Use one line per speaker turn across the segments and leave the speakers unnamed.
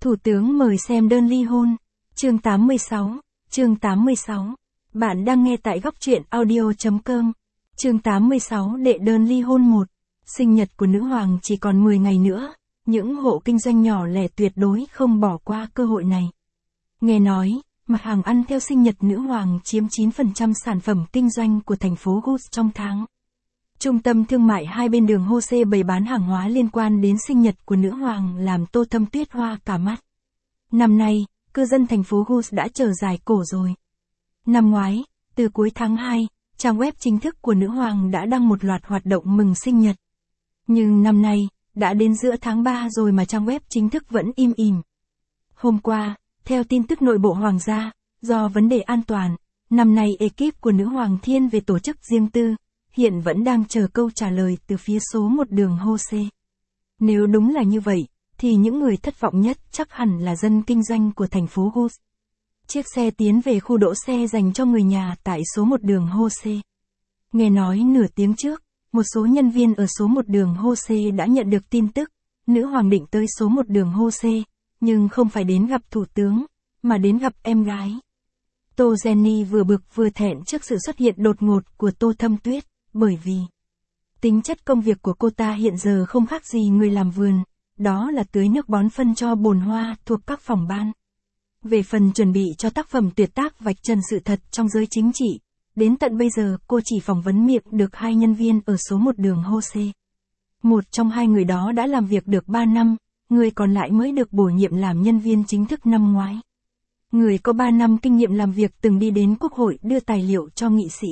Thủ tướng mời xem đơn ly hôn. Chương 86. Chương 86. Bạn đang nghe tại góc truyện audio.com. Chương 86 đệ đơn ly hôn 1. Sinh nhật của nữ hoàng chỉ còn 10 ngày nữa. Những hộ kinh doanh nhỏ lẻ tuyệt đối không bỏ qua cơ hội này. Nghe nói, mặt hàng ăn theo sinh nhật nữ hoàng chiếm 9% sản phẩm kinh doanh của thành phố Gus trong tháng. Trung tâm thương mại hai bên đường Hose bày bán hàng hóa liên quan đến sinh nhật của nữ hoàng làm Tô Thâm Tuyết hoa cả mắt. Năm nay, cư dân thành phố Gus đã chờ dài cổ rồi. Năm ngoái, từ cuối tháng 2, trang web chính thức của nữ hoàng đã đăng một loạt hoạt động mừng sinh nhật. Nhưng năm nay, đã đến giữa tháng 3 rồi mà trang web chính thức vẫn im ỉm. Hôm qua, theo tin tức nội bộ hoàng gia, do vấn đề an toàn, năm nay ekip của nữ hoàng thiên về tổ chức riêng tư, hiện vẫn đang chờ câu trả lời từ phía số một đường Hose. Nếu đúng là như vậy, thì những người thất vọng nhất chắc hẳn là dân kinh doanh của thành phố Gus. Chiếc xe tiến về khu đỗ xe dành cho người nhà tại số một đường Hose. Nghe nói nửa tiếng trước, một số nhân viên ở số một đường Hose đã nhận được tin tức, nữ hoàng định tới số một đường Hose, nhưng không phải đến gặp thủ tướng, mà đến gặp em gái. Tô Jenny vừa bực vừa thẹn trước sự xuất hiện đột ngột của Tô Thâm Tuyết, bởi vì tính chất công việc của cô ta hiện giờ không khác gì người làm vườn, đó là tưới nước bón phân cho bồn hoa thuộc các phòng ban. Về phần chuẩn bị cho tác phẩm tuyệt tác vạch trần sự thật trong giới chính trị, đến tận bây giờ cô chỉ phỏng vấn miệng được 2 nhân viên ở số một đường Hose. Một trong 2 người đó đã làm việc được 3 năm, người còn lại mới được bổ nhiệm làm nhân viên chính thức năm ngoái. Người có 3 năm kinh nghiệm làm việc từng đi đến Quốc hội đưa tài liệu cho nghị sĩ.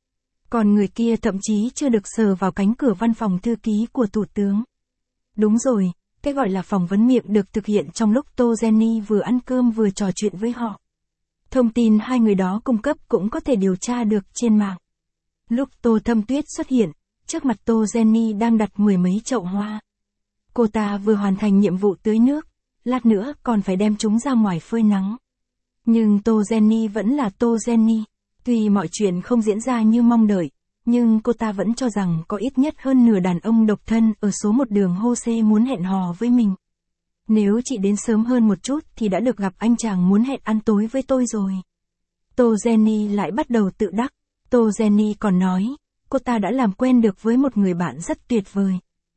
Còn người kia thậm chí chưa được sờ vào cánh cửa văn phòng thư ký của Thủ tướng. Đúng rồi, cái gọi là phỏng vấn miệng được thực hiện trong lúc Tô Jenny vừa ăn cơm vừa trò chuyện với họ. Thông tin 2 người đó cung cấp cũng có thể điều tra được trên mạng. Lúc Tô Thâm Tuyết xuất hiện, trước mặt Tô Jenny đang đặt 10 mấy chậu hoa. Cô ta vừa hoàn thành nhiệm vụ tưới nước, lát nữa còn phải đem chúng ra ngoài phơi nắng. Nhưng Tô Jenny vẫn là Tô Jenny. Tuy mọi chuyện không diễn ra như mong đợi, nhưng cô ta vẫn cho rằng có ít nhất hơn nửa đàn ông độc thân ở số một đường Hose muốn hẹn hò với mình. Nếu chị đến sớm hơn một chút thì đã được gặp anh chàng muốn hẹn ăn tối với tôi rồi. Tô Jenny lại bắt đầu tự đắc. Tô Jenny còn nói, cô ta đã làm quen được với một người bạn rất tuyệt vời.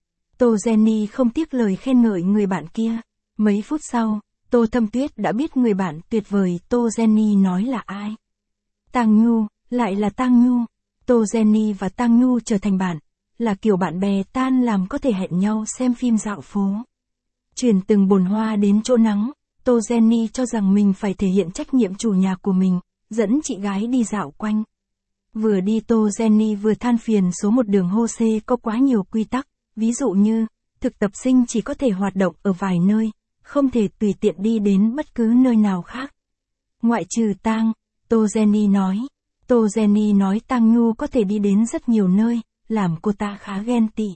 Tô Jenny không tiếc lời khen ngợi người bạn kia. Mấy phút sau, Tô Thâm Tuyết đã biết người bạn tuyệt vời Tô Jenny nói là ai. Tang Nhu, lại là Tang Nhu. Tô Jenny và Tang Nhu trở thành bạn, là kiểu bạn bè tan làm có thể hẹn nhau xem phim dạo phố. Chuyển từng bồn hoa đến chỗ nắng, Tô Jenny cho rằng mình phải thể hiện trách nhiệm chủ nhà của mình, dẫn chị gái đi dạo quanh. Vừa đi Tô Jenny vừa than phiền số một đường Hose có quá nhiều quy tắc, ví dụ như, thực tập sinh chỉ có thể hoạt động ở vài nơi, không thể tùy tiện đi đến bất cứ nơi nào khác. Ngoại trừ Tang, Tô Jenny nói. Tô Jenny nói Tang Nhu có thể đi đến rất nhiều nơi, làm cô ta khá ghen tị.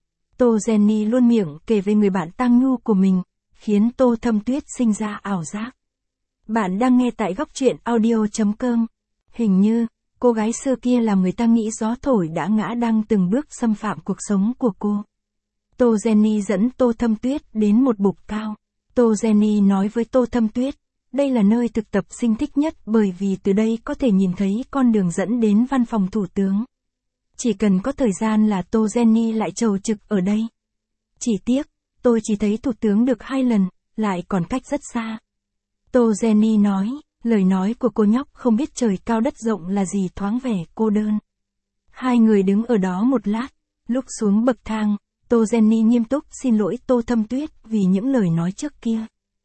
Tô Jenny luôn miệng kể về người bạn Tang Nhu của mình, khiến Tô Thâm Tuyết sinh ra ảo giác. Bạn đang nghe tại góc truyện audio.com. Hình như, cô gái xưa kia làm người ta nghĩ gió thổi đã ngã đang từng bước xâm phạm cuộc sống của cô. Tô Jenny dẫn Tô Thâm Tuyết đến một bục cao. Tô Jenny nói với Tô Thâm Tuyết, đây là nơi thực tập sinh thích nhất bởi vì từ đây có thể nhìn thấy con đường dẫn đến văn phòng thủ tướng. Chỉ cần có thời gian là Tô Jenny lại chầu trực ở đây. Chỉ tiếc, tôi chỉ thấy thủ tướng được 2 lần, lại còn cách rất xa. Tô Jenny nói, lời nói của cô nhóc không biết trời cao đất rộng là gì thoáng vẻ cô đơn. 2 người đứng ở đó một lát, lúc xuống bậc thang, Tô Jenny nghiêm túc xin lỗi Tô Thâm Tuyết vì những lời nói trước kia.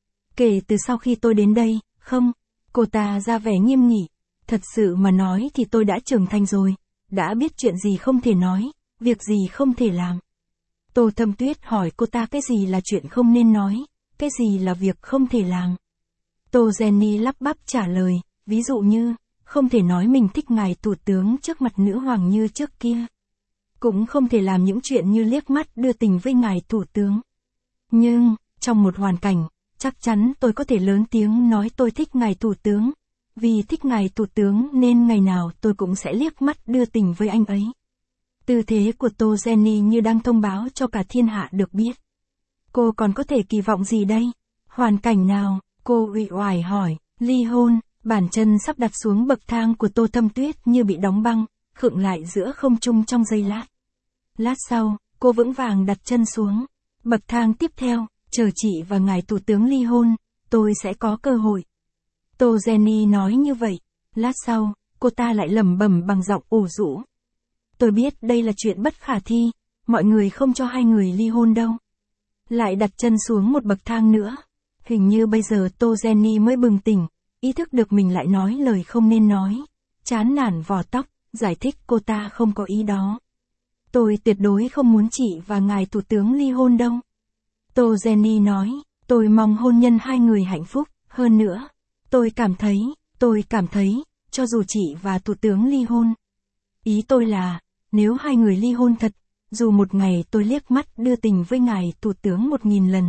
Kể từ sau khi tôi đến đây, không, cô ta ra vẻ nghiêm nghị, thật sự mà nói thì tôi đã trưởng thành rồi, đã biết chuyện gì không thể nói, việc gì không thể làm. Tô Thâm Tuyết hỏi cô ta cái gì là chuyện không nên nói, cái gì là việc không thể làm. Tô Jenny lắp bắp trả lời, ví dụ như, không thể nói mình thích ngài thủ tướng trước mặt nữ hoàng như trước kia. Cũng không thể làm những chuyện như liếc mắt đưa tình với ngài thủ tướng. Nhưng, trong một hoàn cảnh, chắc chắn tôi có thể lớn tiếng nói tôi thích ngài thủ tướng. Vì thích ngài thủ tướng nên ngày nào tôi cũng sẽ liếc mắt đưa tình với anh ấy. Tư thế của Tô Jenny như đang thông báo cho cả thiên hạ được biết. Cô còn có thể kỳ vọng gì đây? Hoàn cảnh nào? Cô uể oải hỏi. Ly hôn. Bàn chân sắp đặt xuống bậc thang của Tô Thâm Tuyết như bị đóng băng, khựng lại giữa không trung trong giây lát. Lát sau, cô vững vàng đặt chân xuống. Bậc thang tiếp theo, chờ chị và ngài thủ tướng ly hôn, tôi sẽ có cơ hội. Tô Jenny nói như vậy. Lát sau, cô ta lại lẩm bẩm bằng giọng ủ rũ. Tôi biết đây là chuyện bất khả thi, mọi người không cho hai người ly hôn đâu. Lại đặt chân xuống một bậc thang nữa. Hình như bây giờ Tô Jenny mới bừng tỉnh, ý thức được mình lại nói lời không nên nói. Chán nản vò tóc, giải thích cô ta không có ý đó. Tôi tuyệt đối không muốn chị và ngài thủ tướng ly hôn đâu. Tô Jenny nói, tôi mong hôn nhân hai người hạnh phúc, hơn nữa. Tôi cảm thấy, cho dù chị và thủ tướng ly hôn. Ý tôi là, nếu hai người ly hôn thật, dù một ngày tôi liếc mắt đưa tình với ngài thủ tướng 1000 lần,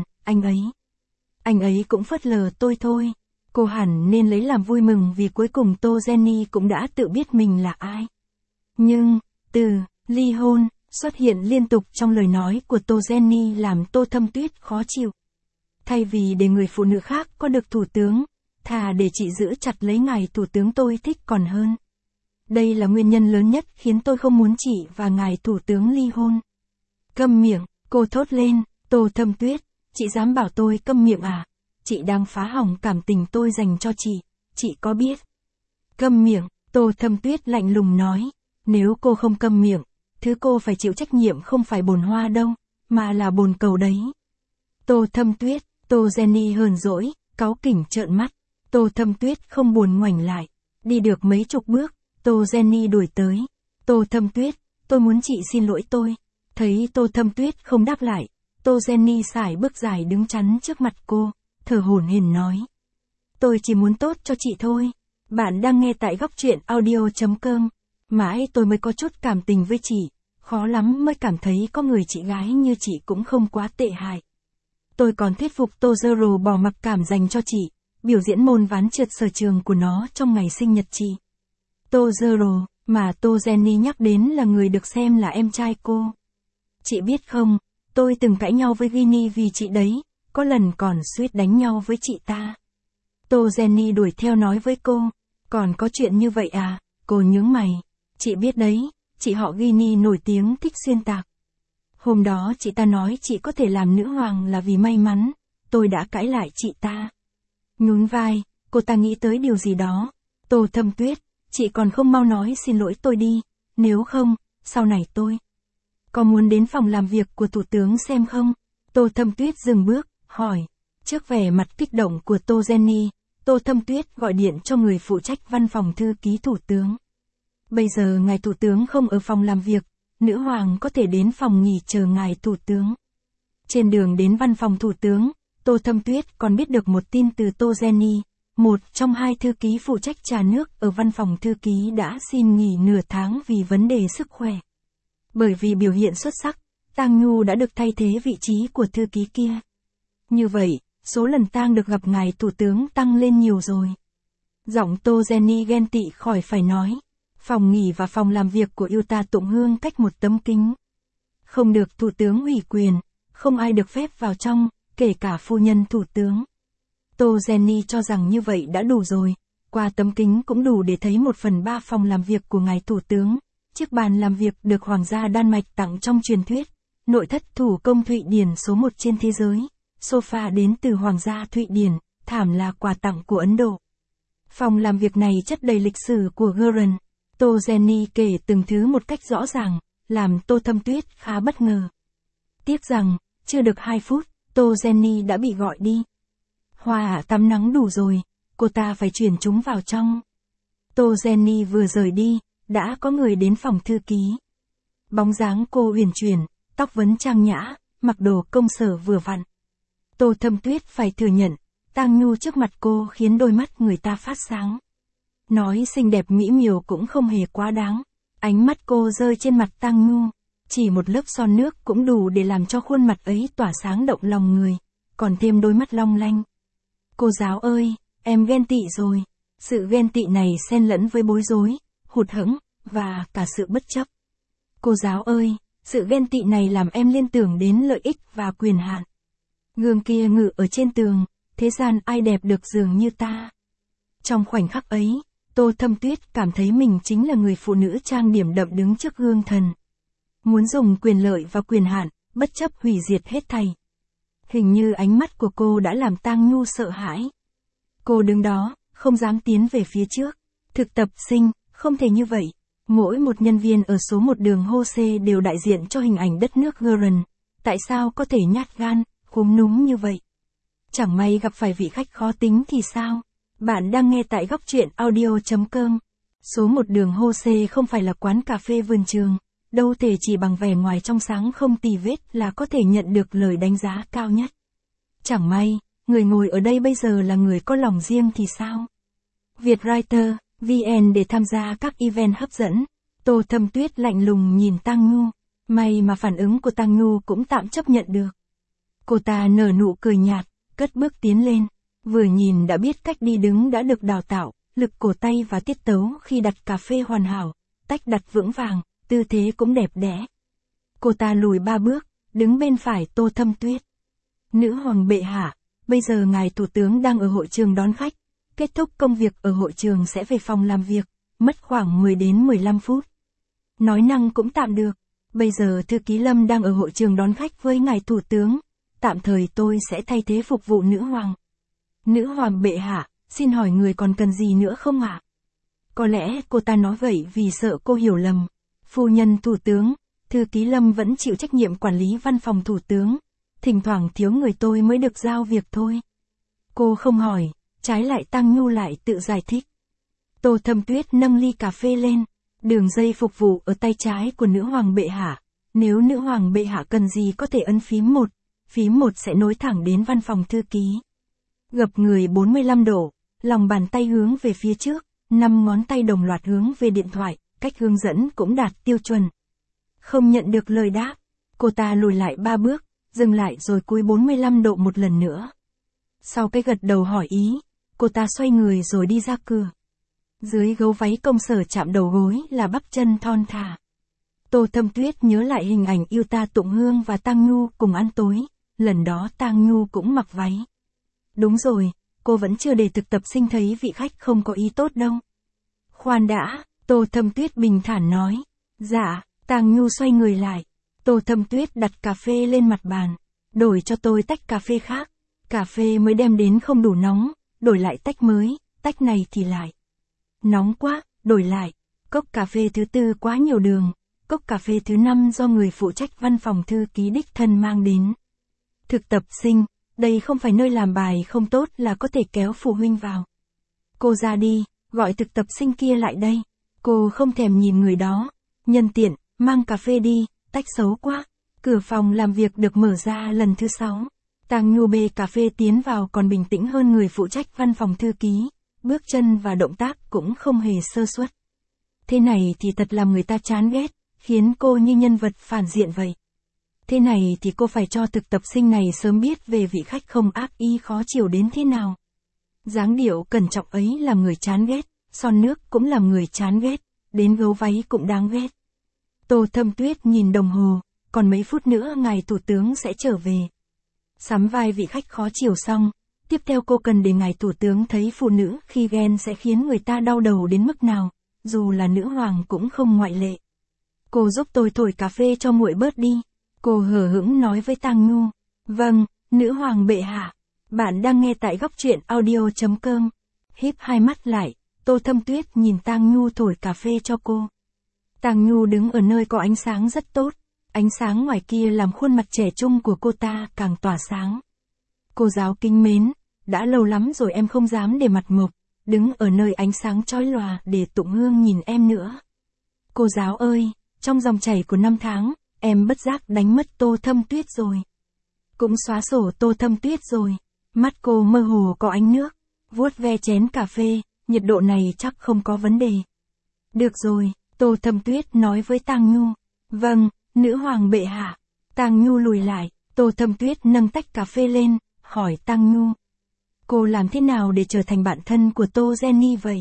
anh ấy cũng phớt lờ tôi thôi. Cô hẳn nên lấy làm vui mừng vì cuối cùng Tô Jenny cũng đã tự biết mình là ai. Nhưng, từ ly hôn xuất hiện liên tục trong lời nói của Tô Jenny làm Tô Thâm Tuyết khó chịu. Thay vì để người phụ nữ khác có được thủ tướng, thà để chị giữ chặt lấy ngài thủ tướng tôi thích còn hơn. Đây là nguyên nhân lớn nhất khiến tôi không muốn chị và ngài thủ tướng ly hôn. Câm miệng, cô thốt lên. Tô Thâm Tuyết, chị dám bảo tôi câm miệng à? Chị đang phá hỏng cảm tình tôi dành cho chị có biết? Câm miệng, Tô Thâm Tuyết lạnh lùng nói. Nếu cô không câm miệng, thứ cô phải chịu trách nhiệm không phải bồn hoa đâu, mà là bồn cầu đấy. Tô Thâm Tuyết, Tô Jenny hờn dỗi, cáu kỉnh trợn mắt. Tô Thâm Tuyết không buồn ngoảnh lại. Đi được mấy chục bước, Tô Jenny đuổi tới. Tô Thâm Tuyết, tôi muốn chị xin lỗi tôi. Thấy Tô Thâm Tuyết không đáp lại, Tô Jenny sải bước dài đứng chắn trước mặt cô, thở hổn hển nói. Tôi chỉ muốn tốt cho chị thôi. Bạn đang nghe tại góc truyện audio.com. Mãi tôi mới có chút cảm tình với chị, khó lắm mới cảm thấy có người chị gái như chị cũng không quá tệ hại. Tôi còn thuyết phục Tô Zero bỏ mặc cảm dành cho chị, biểu diễn môn ván trượt sở trường của nó trong ngày sinh nhật chị. Tô Zero, mà Tô Jenny nhắc đến là người được xem là em trai cô. Chị biết không, tôi từng cãi nhau với Ginny vì chị đấy, có lần còn suýt đánh nhau với chị ta. Tô Jenny đuổi theo nói với cô, còn có chuyện như vậy à? Cô nhướng mày. Chị biết đấy, chị họ Ginny nổi tiếng thích xuyên tạc. Hôm đó chị ta nói chị có thể làm nữ hoàng là vì may mắn, tôi đã cãi lại chị ta. Nhún vai, cô ta nghĩ tới điều gì đó. Tô Thâm Tuyết, chị còn không mau nói xin lỗi tôi đi, nếu không, sau này tôi có muốn đến phòng làm việc của thủ tướng xem không? Tô Thâm Tuyết dừng bước, hỏi. Trước vẻ mặt kích động của Tô Jenny, Tô Thâm Tuyết gọi điện cho người phụ trách văn phòng thư ký thủ tướng. Bây giờ ngài thủ tướng không ở phòng làm việc, nữ hoàng có thể đến phòng nghỉ chờ ngài thủ tướng. Trên đường đến văn phòng thủ tướng, Tô Thâm Tuyết còn biết được một tin từ Tô Jenny, một trong hai thư ký phụ trách trà nước ở văn phòng thư ký đã xin nghỉ nửa tháng vì vấn đề sức khỏe. Bởi vì biểu hiện xuất sắc, Tang Nhu đã được thay thế vị trí của thư ký kia. Như vậy, số lần Tang được gặp ngài thủ tướng tăng lên nhiều rồi. Giọng Tô Jenny ghen tị khỏi phải nói. Phòng nghỉ và phòng làm việc của Yuta Tụng Hương cách một tấm kính. Không được thủ tướng ủy quyền, không ai được phép vào trong, kể cả phu nhân thủ tướng. Tô Jenny cho rằng như vậy đã đủ rồi, qua tấm kính cũng đủ để thấy 1/3 phòng làm việc của ngài thủ tướng. Chiếc bàn làm việc được Hoàng gia Đan Mạch tặng trong truyền thuyết, nội thất thủ công Thụy Điển số 1 trên thế giới, sofa đến từ Hoàng gia Thụy Điển, thảm là quà tặng của Ấn Độ. Phòng làm việc này chất đầy lịch sử của Guren. Tô Jenny kể từng thứ một cách rõ ràng, làm Tô Thâm Tuyết khá bất ngờ. Tiếc rằng, chưa được 2 phút, Tô Jenny đã bị gọi đi. Hoa tắm nắng đủ rồi, cô ta phải chuyển chúng vào trong. Tô Jenny vừa rời đi, đã có người đến phòng thư ký. Bóng dáng cô huyền chuyển, tóc vấn trang nhã, mặc đồ công sở vừa vặn. Tô Thâm Tuyết phải thừa nhận, Tang Nhu trước mặt cô khiến đôi mắt người ta phát sáng. Nói xinh đẹp mỹ miều cũng không hề quá đáng. Ánh mắt cô rơi trên mặt Tang Nhu, chỉ một lớp son nước cũng đủ để làm cho khuôn mặt ấy tỏa sáng động lòng người, còn thêm đôi mắt long lanh. Cô giáo ơi, em ghen tị rồi. Sự ghen tị này xen lẫn với bối rối, hụt hẫng, và cả sự bất chấp. Cô giáo ơi, sự ghen tị này làm em liên tưởng đến lợi ích và quyền hạn. Gương kia ngự ở trên tường, thế gian ai đẹp được dường như ta. Trong khoảnh khắc ấy, Tô Thâm Tuyết cảm thấy mình chính là người phụ nữ trang điểm đậm đứng trước gương thần. Muốn dùng quyền lợi và quyền hạn, bất chấp hủy diệt hết thảy. Hình như ánh mắt của cô đã làm Tang Nhu sợ hãi. Cô đứng đó, không dám tiến về phía trước. Thực tập sinh, không thể như vậy. Mỗi một nhân viên ở số 1 đường Hose đều đại diện cho hình ảnh đất nước Guren. Tại sao có thể nhát gan, khúm núm như vậy? Chẳng may gặp phải vị khách khó tính thì sao? Bạn đang nghe tại góc truyện audio.com. Số 1 đường Hose không phải là quán cà phê vườn trường. Đâu thể chỉ bằng vẻ ngoài trong sáng không tì vết là có thể nhận được lời đánh giá cao nhất. Chẳng may, người ngồi ở đây bây giờ là người có lòng riêng thì sao? Vietwriter, VN để tham gia các event hấp dẫn. Tô Thâm Tuyết lạnh lùng nhìn Tang Nhu. May mà phản ứng của Tang Nhu cũng tạm chấp nhận được. Cô ta nở nụ cười nhạt, cất bước tiến lên. Vừa nhìn đã biết cách đi đứng đã được đào tạo, lực cổ tay và tiết tấu khi đặt cà phê hoàn hảo, tách đặt vững vàng, tư thế cũng đẹp đẽ. Cô ta lùi 3 bước, đứng bên phải Tô Thâm Tuyết. Nữ hoàng bệ hạ, bây giờ ngài thủ tướng đang ở hội trường đón khách. Kết thúc công việc ở hội trường sẽ về phòng làm việc, mất khoảng 10 đến 15 phút. Nói năng cũng tạm được. Bây giờ thư ký Lâm đang ở hội trường đón khách với ngài thủ tướng. Tạm thời tôi sẽ thay thế phục vụ nữ hoàng. Nữ hoàng bệ hạ, xin hỏi người còn cần gì nữa không ạ? Có lẽ cô ta nói vậy vì sợ cô hiểu lầm. Phu nhân thủ tướng, thư ký Lâm vẫn chịu trách nhiệm quản lý văn phòng thủ tướng. Thỉnh thoảng thiếu người tôi mới được giao việc thôi. Cô không hỏi, trái lại Tang Nhu lại tự giải thích. Tô Thâm Tuyết nâng ly cà phê lên. Đường dây phục vụ ở tay trái của nữ hoàng bệ hạ. Nếu nữ hoàng bệ hạ cần gì có thể ấn phím 1 sẽ nối thẳng đến văn phòng thư ký. Gập người 45 độ, lòng bàn tay hướng về phía trước, 5 ngón tay đồng loạt hướng về điện thoại, cách hướng dẫn cũng đạt tiêu chuẩn. Không nhận được lời đáp, cô ta lùi lại 3 bước, dừng lại rồi cúi 45 độ một lần nữa. Sau cái gật đầu hỏi ý, cô ta xoay người rồi đi ra cửa. Dưới gấu váy công sở chạm đầu gối là bắp chân thon thả. Tô Thâm Tuyết nhớ lại hình ảnh yêu ta Tụng Hương và Tang Nhu cùng ăn tối, lần đó Tang Nhu cũng mặc váy. Đúng rồi, cô vẫn chưa để thực tập sinh thấy vị khách không có ý tốt đâu. Khoan đã, Tô Thâm Tuyết bình thản nói. Dạ, Tang Nhu xoay người lại. Tô Thâm Tuyết đặt cà phê lên mặt bàn. Đổi cho tôi tách cà phê khác. Cà phê mới đem đến không đủ nóng, đổi lại tách mới, tách này thì lại. Nóng quá, đổi lại. Cốc cà phê thứ 4 quá nhiều đường. Cốc cà phê thứ 5 do người phụ trách văn phòng thư ký đích thân mang đến. Thực tập sinh, đây không phải nơi làm bài không tốt là có thể kéo phụ huynh vào. Cô ra đi, gọi thực tập sinh kia lại đây. Cô không thèm nhìn người đó. Nhân tiện, mang cà phê đi, tách xấu quá. Cửa phòng làm việc được mở ra lần thứ 6. Tang Nhu bê cà phê tiến vào còn bình tĩnh hơn người phụ trách văn phòng thư ký. Bước chân và động tác cũng không hề sơ suất. Thế này thì thật làm người ta chán ghét, khiến cô như nhân vật phản diện vậy. Thế này thì cô phải cho thực tập sinh này sớm biết về vị khách không ác ý khó chịu đến thế nào. Dáng điệu cẩn trọng ấy làm người chán ghét, son nước cũng làm người chán ghét, đến gấu váy cũng đáng ghét. Tô Thâm Tuyết nhìn đồng hồ, còn mấy phút nữa ngài thủ tướng sẽ trở về. Sắm vai vị khách khó chịu xong, tiếp theo cô cần để ngài thủ tướng thấy phụ nữ khi ghen sẽ khiến người ta đau đầu đến mức nào, dù là nữ hoàng cũng không ngoại lệ. Cô giúp tôi thổi cà phê cho nguội bớt đi. Cô hờ hững nói với Tang Nhu. Vâng, nữ hoàng bệ hạ. Bạn đang nghe tại góc truyện audio.com. Híp hai mắt lại, Tô Thâm Tuyết nhìn Tang Nhu thổi cà phê cho cô. Tang Nhu đứng ở nơi có ánh sáng rất tốt. Ánh sáng ngoài kia làm khuôn mặt trẻ trung của cô ta càng tỏa sáng. Cô giáo kính mến, đã lâu lắm rồi em không dám để mặt mộc, đứng ở nơi ánh sáng chói lòa để Tụng Hương nhìn em nữa. Cô giáo ơi, trong dòng chảy của năm tháng, em bất giác đánh mất Tô Thâm Tuyết rồi. Cũng xóa sổ Tô Thâm Tuyết rồi. Mắt cô mơ hồ có ánh nước, vuốt ve chén cà phê, nhiệt độ này chắc không có vấn đề. Được rồi, Tô Thâm Tuyết nói với Tang Nhu. Vâng, nữ hoàng bệ hạ. Tang Nhu lùi lại, Tô Thâm Tuyết nâng tách cà phê lên, hỏi Tang Nhu. Cô làm thế nào để trở thành bạn thân của Tô Jenny vậy?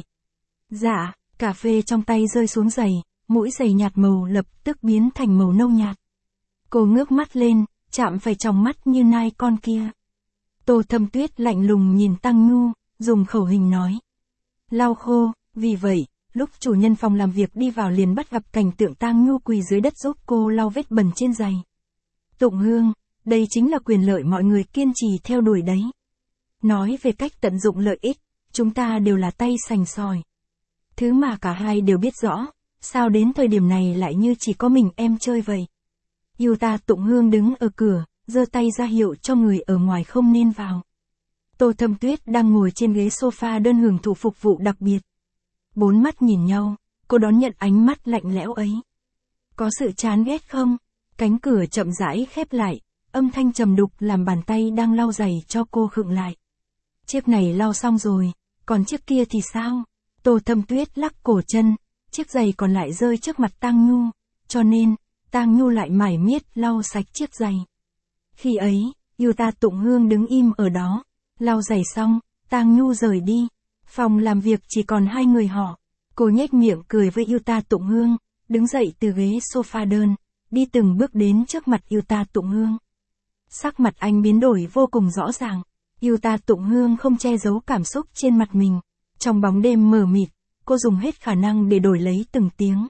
Dạ, cà phê trong tay rơi xuống giày, mũi giày nhạt màu lập tức biến thành màu nâu nhạt. Cô ngước mắt lên, chạm phải tròng mắt như nai con kia. Tô Thâm Tuyết lạnh lùng nhìn Tăng Nhu, dùng khẩu hình nói. Lau khô, vì vậy, lúc chủ nhân phòng làm việc đi vào liền bắt gặp cảnh tượng Tăng Nhu quỳ dưới đất giúp cô lau vết bẩn trên giày. Tụng Hương, đây chính là quyền lợi mọi người kiên trì theo đuổi đấy. Nói về cách tận dụng lợi ích, chúng ta đều là tay sành sỏi. Thứ mà cả hai đều biết rõ, sao đến thời điểm này lại như chỉ có mình em chơi vậy. Yuta Tụng Hương đứng ở cửa, giơ tay ra hiệu cho người ở ngoài không nên vào. Tô Thâm Tuyết đang ngồi trên ghế sofa đơn hưởng thụ phục vụ đặc biệt. Bốn mắt nhìn nhau, cô đón nhận ánh mắt lạnh lẽo ấy. Có sự chán ghét không? Cánh cửa chậm rãi khép lại, âm thanh trầm đục làm bàn tay đang lau giày cho cô khựng lại. Chiếc này lau xong rồi, còn chiếc kia thì sao? Tô Thâm Tuyết lắc cổ chân, chiếc giày còn lại rơi trước mặt Tang Nhu, cho nên, Tang Nhu lại mải miết lau sạch chiếc giày. Khi ấy, Yuta Tụng Hương đứng im ở đó, lau giày xong, Tang Nhu rời đi. Phòng làm việc chỉ còn hai người họ. Cô nhếch miệng cười với Yuta Tụng Hương, đứng dậy từ ghế sofa đơn, đi từng bước đến trước mặt Yuta Tụng Hương. Sắc mặt anh biến đổi vô cùng rõ ràng. Yuta Tụng Hương không che giấu cảm xúc trên mặt mình. Trong bóng đêm mờ mịt, cô dùng hết khả năng để đổi lấy từng tiếng.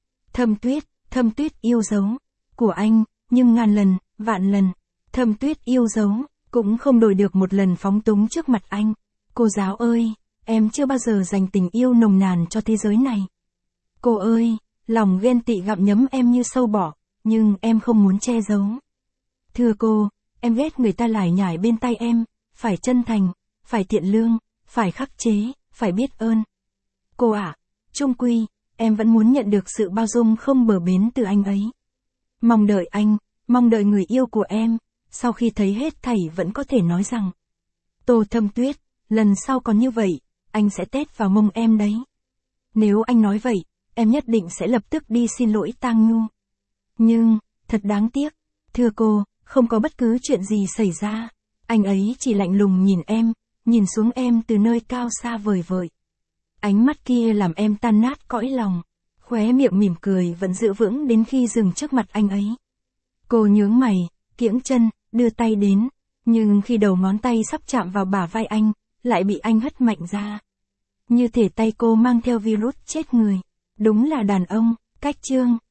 Thâm Tuyết yêu dấu của anh, nhưng ngàn lần, vạn lần, Thâm Tuyết yêu dấu, cũng không đổi được một lần phóng túng trước mặt anh. Cô giáo ơi, em chưa bao giờ dành tình yêu nồng nàn cho thế giới này. Cô ơi, lòng ghen tị gặm nhấm em như sâu bọ, nhưng em không muốn che giấu. Thưa cô, em ghét người ta lải nhải bên tai em, phải chân thành, phải thiện lương, phải khắc chế, phải biết ơn. Cô ạ, chung quy, em vẫn muốn nhận được sự bao dung không bờ bến từ anh ấy. Mong đợi anh, mong đợi người yêu của em, sau khi thấy hết thảy vẫn có thể nói rằng. Tô Thâm Tuyết, lần sau còn như vậy, anh sẽ tét vào mông em đấy. Nếu anh nói vậy, em nhất định sẽ lập tức đi xin lỗi Tang Nhu. Nhưng, thật đáng tiếc, thưa cô, không có bất cứ chuyện gì xảy ra. Anh ấy chỉ lạnh lùng nhìn em, nhìn xuống em từ nơi cao xa vời vợi. Ánh mắt kia làm em tan nát cõi lòng, khóe miệng mỉm cười vẫn giữ vững đến khi dừng trước mặt anh ấy. Cô nhướng mày, kiễng chân, đưa tay đến, nhưng khi đầu ngón tay sắp chạm vào bả vai anh, lại bị anh hất mạnh ra. Như thể tay cô mang theo virus chết người. Đúng là đàn ông, cách chương.